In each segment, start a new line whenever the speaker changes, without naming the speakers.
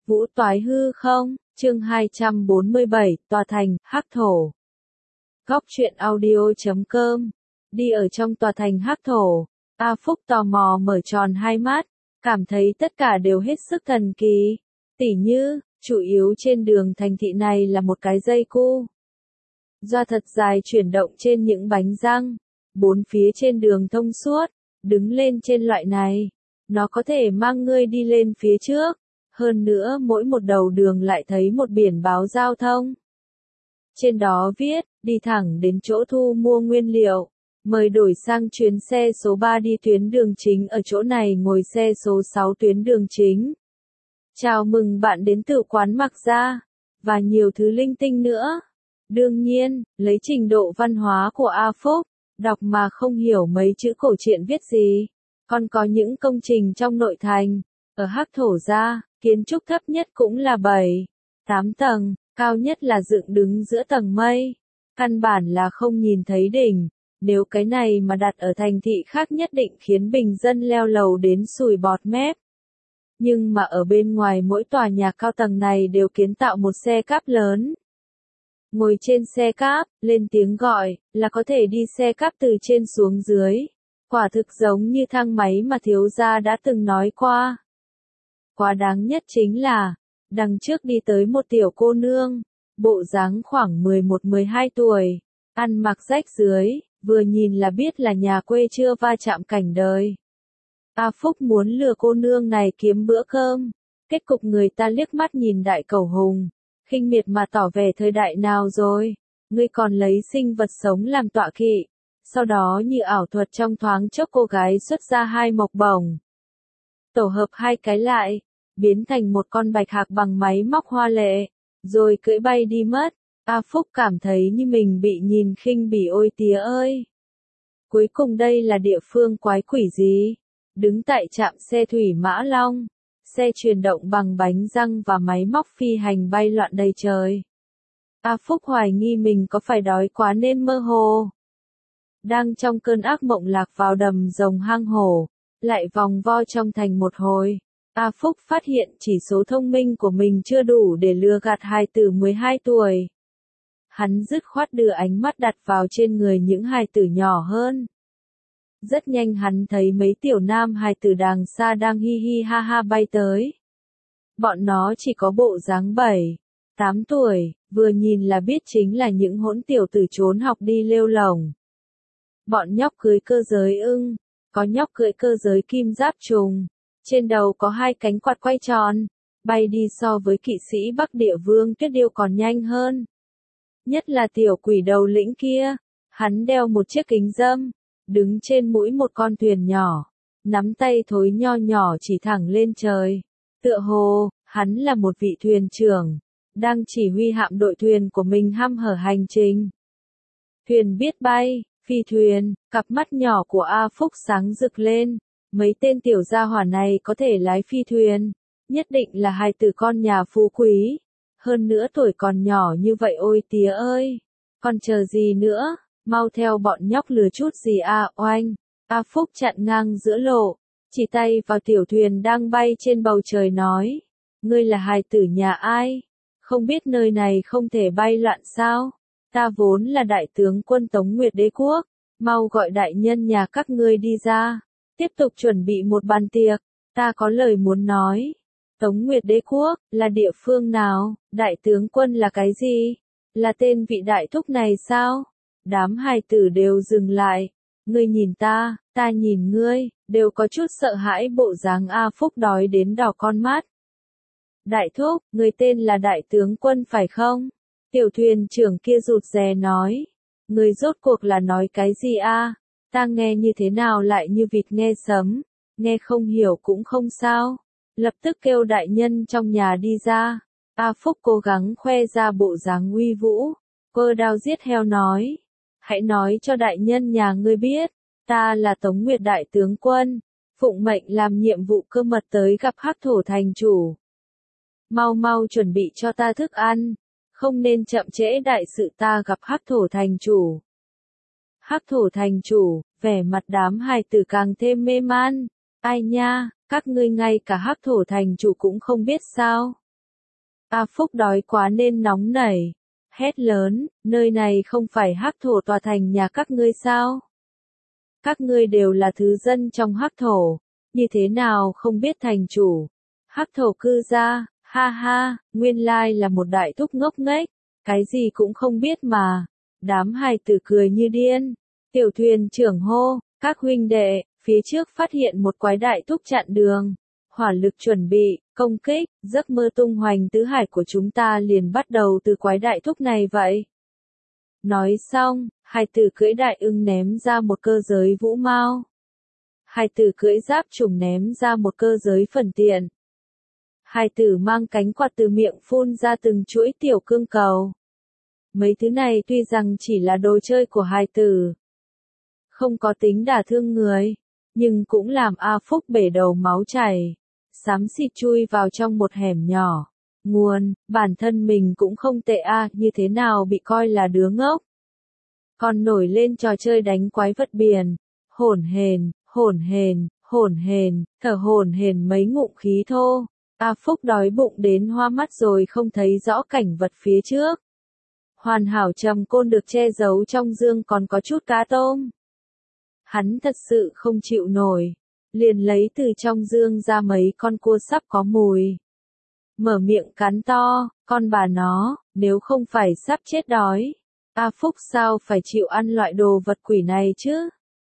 Vũ toái hư không, chương 247, tòa thành, hắc thổ. Góc truyện audio.com. Đi ở trong tòa thành hắc thổ, A Phúc tò mò mở tròn hai mắt, cảm thấy tất cả đều hết sức thần kỳ. Tỉ như, chủ yếu trên đường thành thị này là một cái dây cu doa thật dài chuyển động trên những bánh răng, bốn phía trên đường thông suốt, đứng lên trên loại này, nó có thể mang ngươi đi lên phía trước. Hơn nữa mỗi một đầu đường lại thấy một biển báo giao thông. Trên đó viết, đi thẳng đến chỗ thu mua nguyên liệu. Mời đổi sang chuyến xe số 3 đi tuyến đường chính, ở chỗ này ngồi xe số 6 tuyến đường chính. Chào mừng bạn đến từ quán Mặc Gia. Và nhiều thứ linh tinh nữa. Đương nhiên, lấy trình độ văn hóa của A Phúc, đọc mà không hiểu mấy chữ cổ truyện viết gì. Còn có những công trình trong nội thành, ở hắc thổ ra. Kiến trúc thấp nhất cũng là 7, 8 tầng, cao nhất là dựng đứng giữa tầng mây. Căn bản là không nhìn thấy đỉnh, nếu cái này mà đặt ở thành thị khác nhất định khiến bình dân leo lầu đến sùi bọt mép. Nhưng mà ở bên ngoài mỗi tòa nhà cao tầng này đều kiến tạo một xe cáp lớn. Ngồi trên xe cáp, lên tiếng gọi, là có thể đi xe cáp từ trên xuống dưới. Quả thực giống như thang máy mà thiếu gia đã từng nói qua. Quá đáng nhất chính là, đằng trước đi tới một tiểu cô nương, bộ dáng khoảng 11-12 tuổi, ăn mặc rách rưới, vừa nhìn là biết là nhà quê chưa va chạm cảnh đời. A Phúc muốn lừa cô nương này kiếm bữa cơm, kết cục người ta liếc mắt nhìn đại cầu hùng, khinh miệt mà tỏ vẻ thời đại nào rồi, ngươi còn lấy sinh vật sống làm tọa kỵ, sau đó như ảo thuật trong thoáng chốc cô gái xuất ra hai mộc bổng. Tổ hợp hai cái lại, biến thành một con bạch hạc bằng máy móc hoa lệ, rồi cưỡi bay đi mất. A Phúc cảm thấy như mình bị nhìn khinh bỉ, ôi tía ơi. Cuối cùng đây là địa phương quái quỷ gì? Đứng tại trạm xe thủy Mã Long, xe chuyển động bằng bánh răng và máy móc phi hành bay loạn đầy trời. A Phúc hoài nghi mình có phải đói quá nên mơ hồ. Đang trong cơn ác mộng lạc vào đầm rồng hang hổ, lại vòng vo trong thành một hồi. A Phúc phát hiện chỉ số thông minh của mình chưa đủ để lừa gạt hài tử 12 tuổi. Hắn dứt khoát đưa ánh mắt đặt vào trên người những hài tử nhỏ hơn. Rất nhanh hắn thấy mấy tiểu nam hài tử đàng xa đang hi hi ha ha bay tới. Bọn nó chỉ có bộ dáng 7, 8 tuổi, vừa nhìn là biết chính là những hỗn tiểu tử trốn học đi lêu lổng. Bọn nhóc cưới cơ giới ưng, có nhóc cưỡi cơ giới kim giáp trùng. Trên đầu có hai cánh quạt quay tròn, bay đi so với kỵ sĩ Bắc Địa Vương Tuyết Điêu còn nhanh hơn. Nhất là tiểu quỷ đầu lĩnh kia, hắn đeo một chiếc kính râm, đứng trên mũi một con thuyền nhỏ, nắm tay thối nho nhỏ chỉ thẳng lên trời. Tựa hồ, hắn là một vị thuyền trưởng, đang chỉ huy hạm đội thuyền của mình hăm hở hành trình. Thuyền biết bay, phi thuyền, cặp mắt nhỏ của A Phúc sáng rực lên. Mấy tên tiểu gia hỏa này có thể lái phi thuyền, nhất định là hài tử con nhà phú quý. Hơn nữa tuổi còn nhỏ như vậy, ôi tía ơi, còn chờ gì nữa, mau theo bọn nhóc lừa chút gì à oanh. A Phúc chặn ngang giữa lộ, chỉ tay vào tiểu thuyền đang bay trên bầu trời nói, ngươi là hài tử nhà ai? Không biết nơi này không thể bay loạn sao? Ta vốn là đại tướng quân Tống Nguyệt Đế Quốc, mau gọi đại nhân nhà các ngươi đi ra. Tiếp tục chuẩn bị một bàn tiệc, ta có lời muốn nói. Tống Nguyệt Đế Quốc, là địa phương nào? Đại tướng quân là cái gì? Là tên vị đại thúc này sao? Đám hài tử đều dừng lại. Ngươi nhìn ta nhìn ngươi, đều có chút sợ hãi bộ dáng. A Phúc đói đến đỏ con mắt. Đại thúc, người tên là đại tướng quân phải không? Tiểu thuyền trưởng kia rụt rè nói. Ngươi rốt cuộc là nói cái gì a? Ta nghe như thế nào lại như vịt nghe sấm, nghe không hiểu cũng không sao. Lập tức kêu đại nhân trong nhà đi ra. A Phúc cố gắng khoe ra bộ dáng uy vũ, cơ đao giết heo nói. Hãy nói cho đại nhân nhà ngươi biết, ta là Tống Nguyệt đại tướng quân, phụng mệnh làm nhiệm vụ cơ mật tới gặp hắc thổ thành chủ. Mau mau chuẩn bị cho ta thức ăn, không nên chậm trễ đại sự, ta gặp hắc thổ thành chủ. Hắc thổ thành chủ, vẻ mặt đám hài tử càng thêm mê man. Ai nha, các ngươi ngay cả hắc thổ thành chủ cũng không biết sao? A Phúc đói quá nên nóng nảy. Hét lớn, nơi này không phải hắc thổ tòa thành nhà các ngươi sao? Các ngươi đều là thứ dân trong hắc thổ, như thế nào không biết thành chủ? Hắc thổ cư gia, ha ha, nguyên lai là một đại thúc ngốc nghếch, cái gì cũng không biết mà. Đám hài tử cười như điên. Tiểu thuyền trưởng hô, các huynh đệ, phía trước phát hiện một quái đại thúc chặn đường. Hỏa lực chuẩn bị, công kích, giấc mơ tung hoành tứ hải của chúng ta liền bắt đầu từ quái đại thúc này vậy. Nói xong, hài tử cưỡi đại ưng ném ra một cơ giới vũ mao. Hài tử cưỡi giáp trùng ném ra một cơ giới phần tiện. Hài tử mang cánh quạt từ miệng phun ra từng chuỗi tiểu cương cầu. Mấy thứ này tuy rằng chỉ là đồ chơi của hài tử, không có tính đả thương người, nhưng cũng làm A Phúc bể đầu máu chảy. Xám xịt chui vào trong một hẻm nhỏ. Nguồn, bản thân mình cũng không tệ như thế nào bị coi là đứa ngốc. Còn nổi lên trò chơi đánh quái vật biển. Hổn hển, hổn hển, hổn hển, thở hổn hển mấy ngụm khí thô. A Phúc đói bụng đến hoa mắt rồi không thấy rõ cảnh vật phía trước. Hoàn hảo trầm côn được che giấu trong dương còn có chút cá tôm. Hắn thật sự không chịu nổi. Liền lấy từ trong dương ra mấy con cua sắp có mùi. Mở miệng cắn to, con bà nó, nếu không phải sắp chết đói. A Phúc sao phải chịu ăn loại đồ vật quỷ này chứ?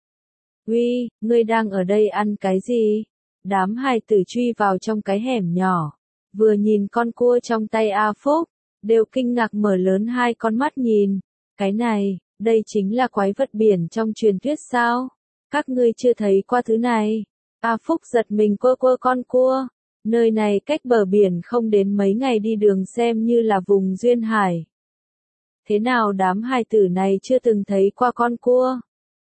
Uy, ngươi đang ở đây ăn cái gì? Đám hài tử truy vào trong cái hẻm nhỏ. Vừa nhìn con cua trong tay A Phúc, đều kinh ngạc mở lớn hai con mắt nhìn. Cái này, đây chính là quái vật biển trong truyền thuyết sao? Các ngươi chưa thấy qua thứ này. A Phúc giật mình quơ quơ con cua. Nơi này cách bờ biển không đến mấy ngày đi đường xem như là vùng duyên hải. Thế nào đám hài tử này chưa từng thấy qua con cua?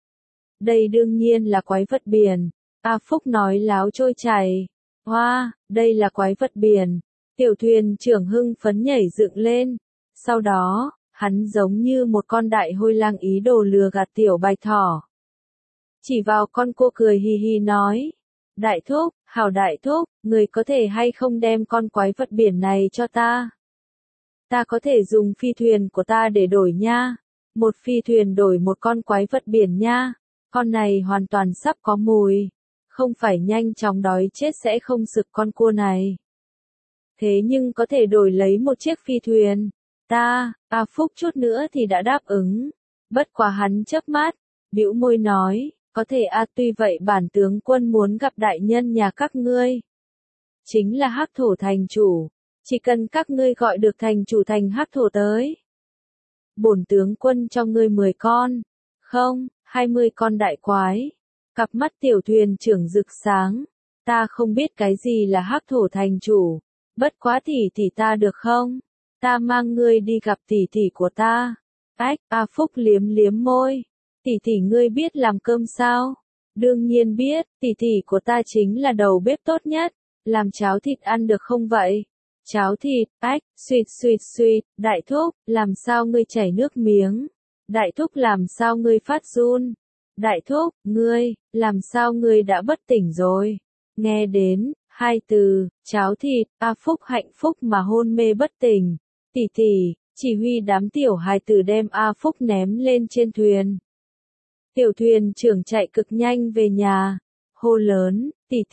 Đây đương nhiên là quái vật biển. A Phúc nói láo trôi chảy. Hoa, đây là quái vật biển. Tiểu thuyền trưởng hưng phấn nhảy dựng lên. Sau đó, hắn giống như một con đại hôi lang ý đồ lừa gạt tiểu bạch thỏ. Chỉ vào con cua cười hì hì nói. Đại thúc, hảo đại thúc, người có thể hay không đem con quái vật biển này cho ta? Ta có thể dùng phi thuyền của ta để đổi nha. Một phi thuyền đổi một con quái vật biển nha. Con này hoàn toàn sắp có mùi. Không phải nhanh chóng đói chết sẽ không sực con cua này. Thế nhưng có thể đổi lấy một chiếc phi thuyền. A Phúc chút nữa thì đã đáp ứng. Bất quá hắn chớp mắt, bĩu môi nói. Có thể tuy vậy bản tướng quân muốn gặp đại nhân nhà các ngươi. Chính là hắc thổ thành chủ. Chỉ cần các ngươi gọi được thành chủ thành hắc thổ tới. Bổn tướng quân cho ngươi 10 con. Không, 20 con đại quái. Cặp mắt tiểu thuyền trưởng rực sáng. Ta không biết cái gì là hắc thổ thành chủ. Bất quá tỷ ta được không? Ta mang ngươi đi gặp tỷ của ta. A Phúc liếm liếm môi. Tỷ ngươi biết làm cơm sao? Đương nhiên biết, tỷ của ta chính là đầu bếp tốt nhất. Làm cháo thịt ăn được không vậy? Cháo thịt, suýt, đại thúc, làm sao ngươi chảy nước miếng? Đại thúc làm sao ngươi phát run? Đại thúc, ngươi, làm sao ngươi đã bất tỉnh rồi? Nghe đến, hai từ, cháo thịt, A Phúc hạnh phúc mà hôn mê bất tỉnh. Tỷ, chỉ huy đám tiểu hài tử đem A Phúc ném lên trên thuyền. Tiểu thuyền trưởng chạy cực nhanh về nhà, hô lớn,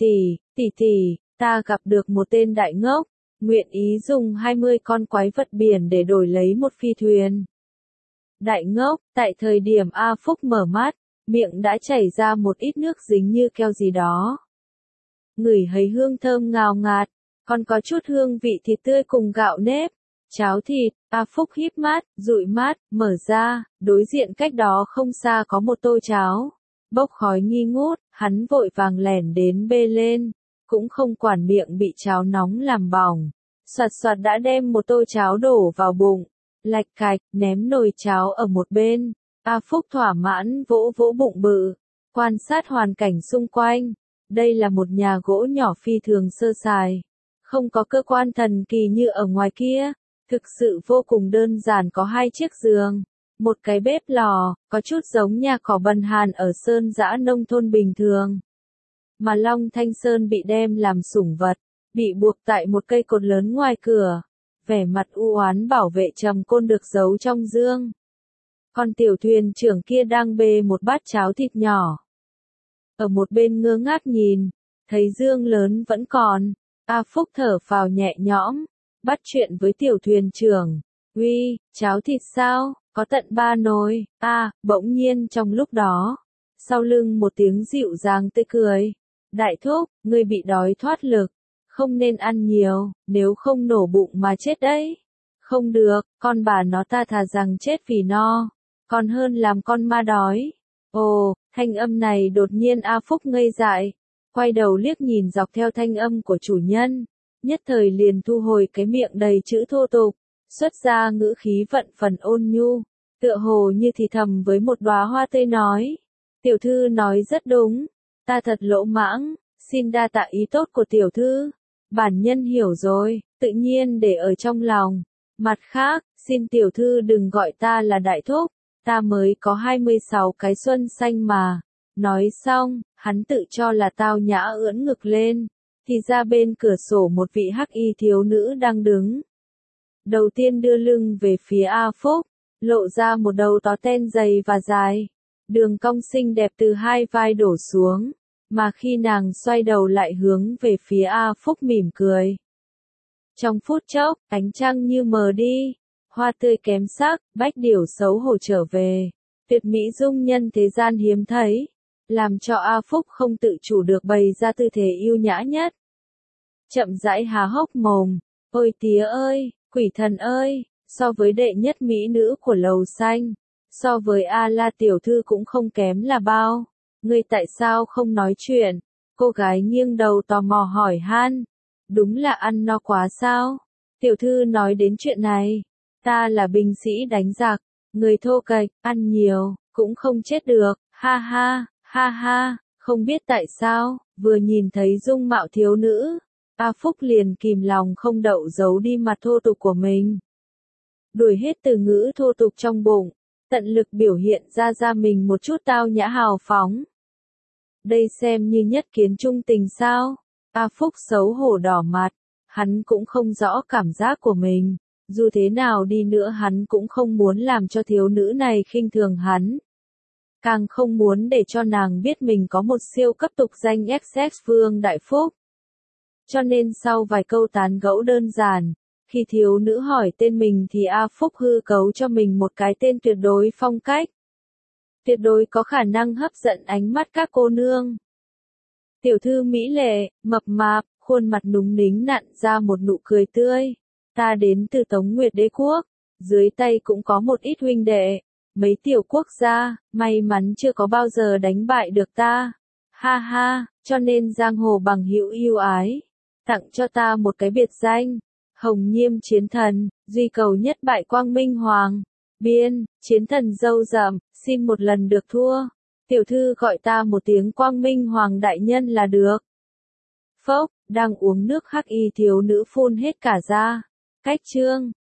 tỷ, ta gặp được một tên đại ngốc, nguyện ý dùng 20 con quái vật biển để đổi lấy một phi thuyền. Đại ngốc, tại thời điểm A Phúc mở mắt, miệng đã chảy ra một ít nước dính như keo gì đó. Ngửi thấy hương thơm ngào ngạt, còn có chút hương vị thịt tươi cùng gạo nếp. Cháo thịt, A Phúc híp mắt, dụi mắt, mở ra, đối diện cách đó không xa có một tô cháo. Bốc khói nghi ngút, hắn vội vàng lẻn đến bê lên, cũng không quản miệng bị cháo nóng làm bỏng. Soạt đã đem một tô cháo đổ vào bụng, lạch cạch, ném nồi cháo ở một bên. A Phúc thỏa mãn vỗ vỗ bụng bự, quan sát hoàn cảnh xung quanh. Đây là một nhà gỗ nhỏ phi thường sơ sài, không có cơ quan thần kỳ như ở ngoài kia. Thực sự vô cùng đơn giản, có 2 chiếc giường, một cái bếp lò, có chút giống nhà cỏ bần hàn ở sơn dã nông thôn bình thường. Mà Long Thanh Sơn bị đem làm sủng vật, bị buộc tại một cây cột lớn ngoài cửa. vẻ mặt u oán bảo vệ trầm côn được giấu trong dương. Còn tiểu thuyền trưởng kia đang bê một bát cháo thịt nhỏ. Ở một bên ngơ ngác nhìn, thấy dương lớn vẫn còn, A Phúc thở phào nhẹ nhõm, bắt chuyện với tiểu thuyền trưởng. Uy, cháo thịt sao, có tận 3 nồi, bỗng nhiên trong lúc đó, sau lưng một tiếng dịu dàng tươi cười. Đại thúc, ngươi bị đói thoát lực, không nên ăn nhiều, nếu không nổ bụng mà chết đấy. Không được, con bà nó ta thà rằng chết vì no, còn hơn làm con ma đói. Ồ, thanh âm này đột nhiên A Phúc ngây dại, quay đầu liếc nhìn dọc theo thanh âm của chủ nhân, nhất thời liền thu hồi cái miệng đầy chữ thô tục, xuất ra ngữ khí vận phần ôn nhu, tựa hồ như thì thầm với một đóa hoa tươi nói. Tiểu thư nói rất đúng, ta thật lỗ mãng, xin đa tạ ý tốt của tiểu thư. Bản nhân hiểu rồi, tự nhiên để ở trong lòng. Mặt khác, xin tiểu thư đừng gọi ta là đại thúc, ta mới có 26 cái xuân xanh mà. Nói xong, hắn tự cho là tao nhã ưỡn ngực lên, thì ra bên cửa sổ một vị hắc y thiếu nữ đang đứng. Đầu tiên đưa lưng về phía A Phúc, lộ ra một đầu tó ten dày và dài, đường cong xinh đẹp từ hai vai đổ xuống, mà khi nàng xoay đầu lại hướng về phía A Phúc mỉm cười. Trong phút chốc, ánh trăng như mờ đi, hoa tươi kém sắc, bách điểu xấu hổ trở về, tuyệt mỹ dung nhân thế gian hiếm thấy, làm cho A Phúc không tự chủ được bày ra tư thế yêu nhã nhất. Chậm rãi há hốc mồm, ôi tía ơi, quỷ thần ơi, so với đệ nhất mỹ nữ của lầu xanh, so với A La tiểu thư cũng không kém là bao. Ngươi tại sao không nói chuyện? Cô gái nghiêng đầu tò mò hỏi han. Đúng là ăn no quá sao? Tiểu thư nói đến chuyện này. Ta là binh sĩ đánh giặc, người thô kệch, ăn nhiều, cũng không chết được, ha ha, không biết tại sao, vừa nhìn thấy dung mạo thiếu nữ, A Phúc liền kìm lòng không đậu giấu đi mặt thô tục của mình. Đuổi hết từ ngữ thô tục trong bụng, tận lực biểu hiện ra mình một chút tao nhã hào phóng. Đây xem như nhất kiến trung tình sao? A Phúc xấu hổ đỏ mặt, hắn cũng không rõ cảm giác của mình, dù thế nào đi nữa hắn cũng không muốn làm cho thiếu nữ này khinh thường hắn. Càng không muốn để cho nàng biết mình có một siêu cấp tục danh XX Vương Đại Phúc. Cho nên sau vài câu tán gẫu đơn giản, khi thiếu nữ hỏi tên mình thì A Phúc hư cấu cho mình một cái tên tuyệt đối phong cách. Tuyệt đối có khả năng hấp dẫn ánh mắt các cô nương. Tiểu thư mỹ lệ, mập mạp, khuôn mặt núng nính nặn ra một nụ cười tươi. Ta đến từ Tống Nguyệt Đế Quốc, dưới tay cũng có một ít huynh đệ, mấy tiểu quốc gia, may mắn chưa có bao giờ đánh bại được ta. Ha ha, cho nên giang hồ bằng hữu yêu ái, tặng cho ta một cái biệt danh, Hồng Nhiêm Chiến Thần, duy cầu nhất bại Quang Minh Hoàng. Biên, chiến thần dâu rậm, xin một lần được thua. Tiểu thư gọi ta một tiếng Quang Minh Hoàng đại nhân là được. Phốc, đang uống nước hắc y thiếu nữ phun hết cả ra. Cách chương.